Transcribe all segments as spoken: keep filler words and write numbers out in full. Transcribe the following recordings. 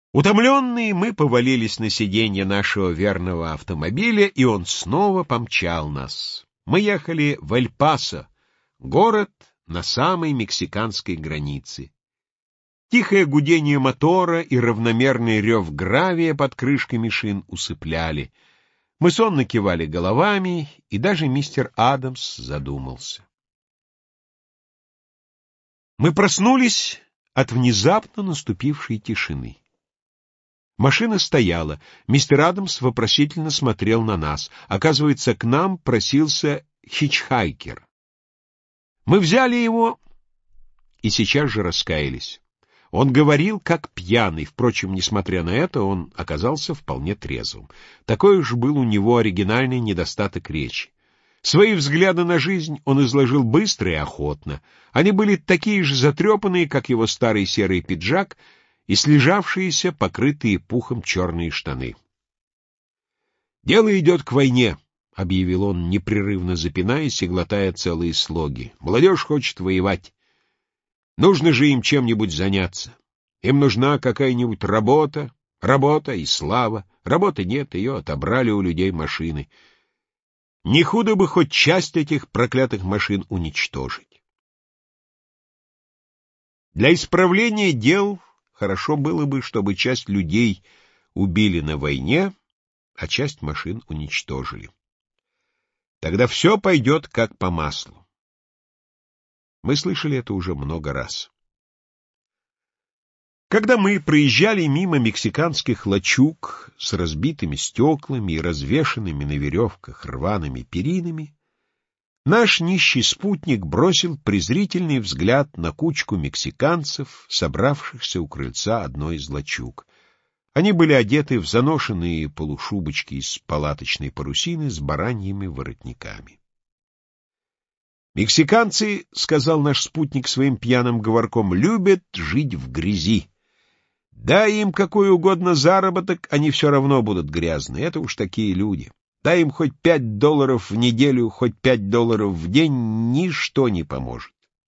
Утомленные, мы повалились на сиденье нашего верного автомобиля, и он снова помчал нас. Мы ехали в Эль-Пасо, город на самой мексиканской границе. Тихое гудение мотора и равномерный рев гравия под крышками шин усыпляли. Мы сонно кивали головами, и даже мистер Адамс задумался. Мы проснулись от внезапно наступившей тишины. Машина стояла. Мистер Адамс вопросительно смотрел на нас. Оказывается, к нам просился хичхайкер. Мы взяли его и сейчас же раскаялись. Он говорил, как пьяный. Впрочем, несмотря на это, он оказался вполне трезвым. Такой уж был у него оригинальный недостаток речи. Свои взгляды на жизнь он изложил быстро и охотно. Они были такие же затрепанные, как его старый серый пиджак, и слежавшиеся, покрытые пухом черные штаны. «Дело идет к войне», — объявил он, непрерывно запинаясь и глотая целые слоги. «Молодежь хочет воевать. Нужно же им чем-нибудь заняться. Им нужна какая-нибудь работа, работа и слава. Работы нет, ее отобрали у людей машины. Не худо бы хоть часть этих проклятых машин уничтожить. Для исправления дел хорошо было бы, чтобы часть людей убили на войне, а часть машин уничтожили. Тогда все пойдет как по маслу. Мы слышали это уже много раз. Когда мы проезжали мимо мексиканских лачуг с разбитыми стеклами и развешанными на веревках рваными перинами, наш нищий спутник бросил презрительный взгляд на кучку мексиканцев, собравшихся у крыльца одной из лачуг. Они были одеты в заношенные полушубочки из палаточной парусины с бараньими воротниками. «Мексиканцы, — сказал наш спутник своим пьяным говорком, — любят жить в грязи. Дай им какой угодно заработок, они все равно будут грязны. Это уж такие люди. Дай им хоть пять долларов в неделю, хоть пять долларов в день, ничто не поможет».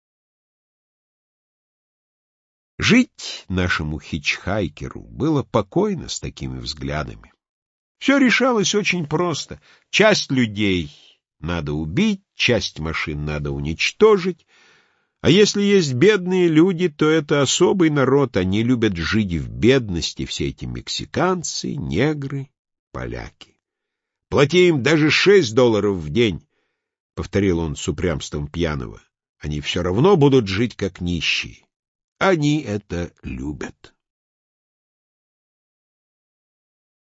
Жить нашему хичхайкеру было покойно с такими взглядами. Все решалось очень просто. Часть людей надо убить, часть машин надо уничтожить. А если есть бедные люди, то это особый народ, они любят жить в бедности, все эти мексиканцы, негры, поляки. Плати им даже шесть долларов в день, — повторил он с упрямством пьяного, — они все равно будут жить как нищие. Они это любят.